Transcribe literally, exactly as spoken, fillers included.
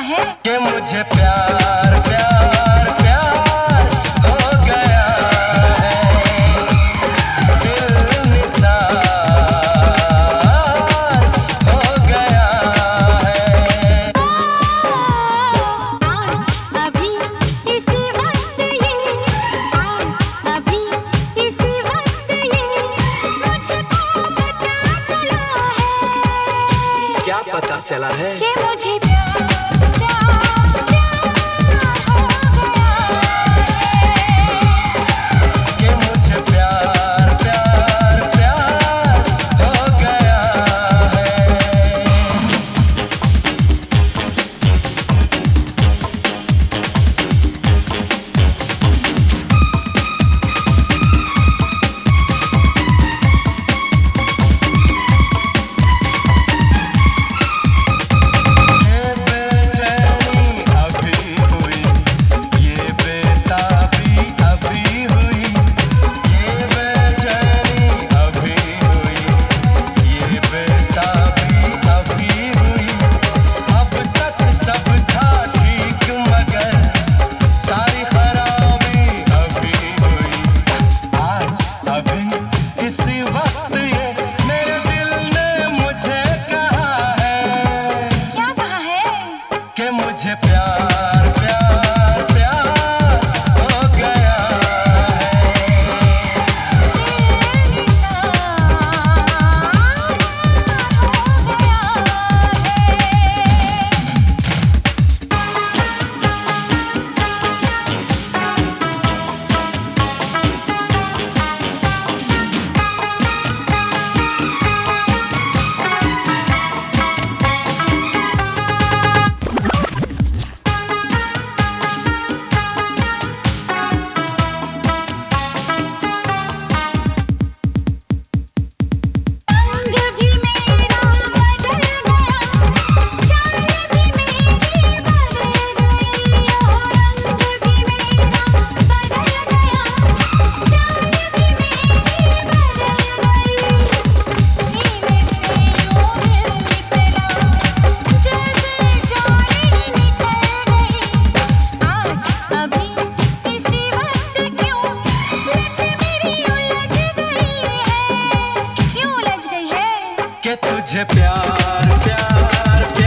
है कि मुझे प्यार प्यार प्यार हो गया है, दिल निसार हो गया है। आज अभी इसी वक्त ये, आज अभी इसी वक्त ये मुझको पता चला है। क्या पता चला है? कि मुझे प्यार प्यार प्यार हो गया है, कि मुझे प्यार प्यार प्यार हो गया है। ये बेचैनी अभी हुई, ये बेताबी अभी हुई, ये बेचैनी अभी हुई, ये बेताबी अभी हुई। अब तक सब था ठीक मगर सारी खराबी अभी हुई। आज अभी इसी वक्त ये मेरे दिल ने मुझे कहा है क्या कहा है कि मुझे प्यार प्यार प्यार हो गया है। रंग भी मेरा बदल गया, चाल भी मेरी बदल गई, रंग भी मेरा बदल गया, चाल भी मेरी बदल गई। सीने से यूं दिल निकला, जैसे जान ही निकल गई। आज अभी इसी वक्त क्यों लत मेरी उलझ गई है, क्यों उलझ गई है कि तुझे प्यार प्यार प्यार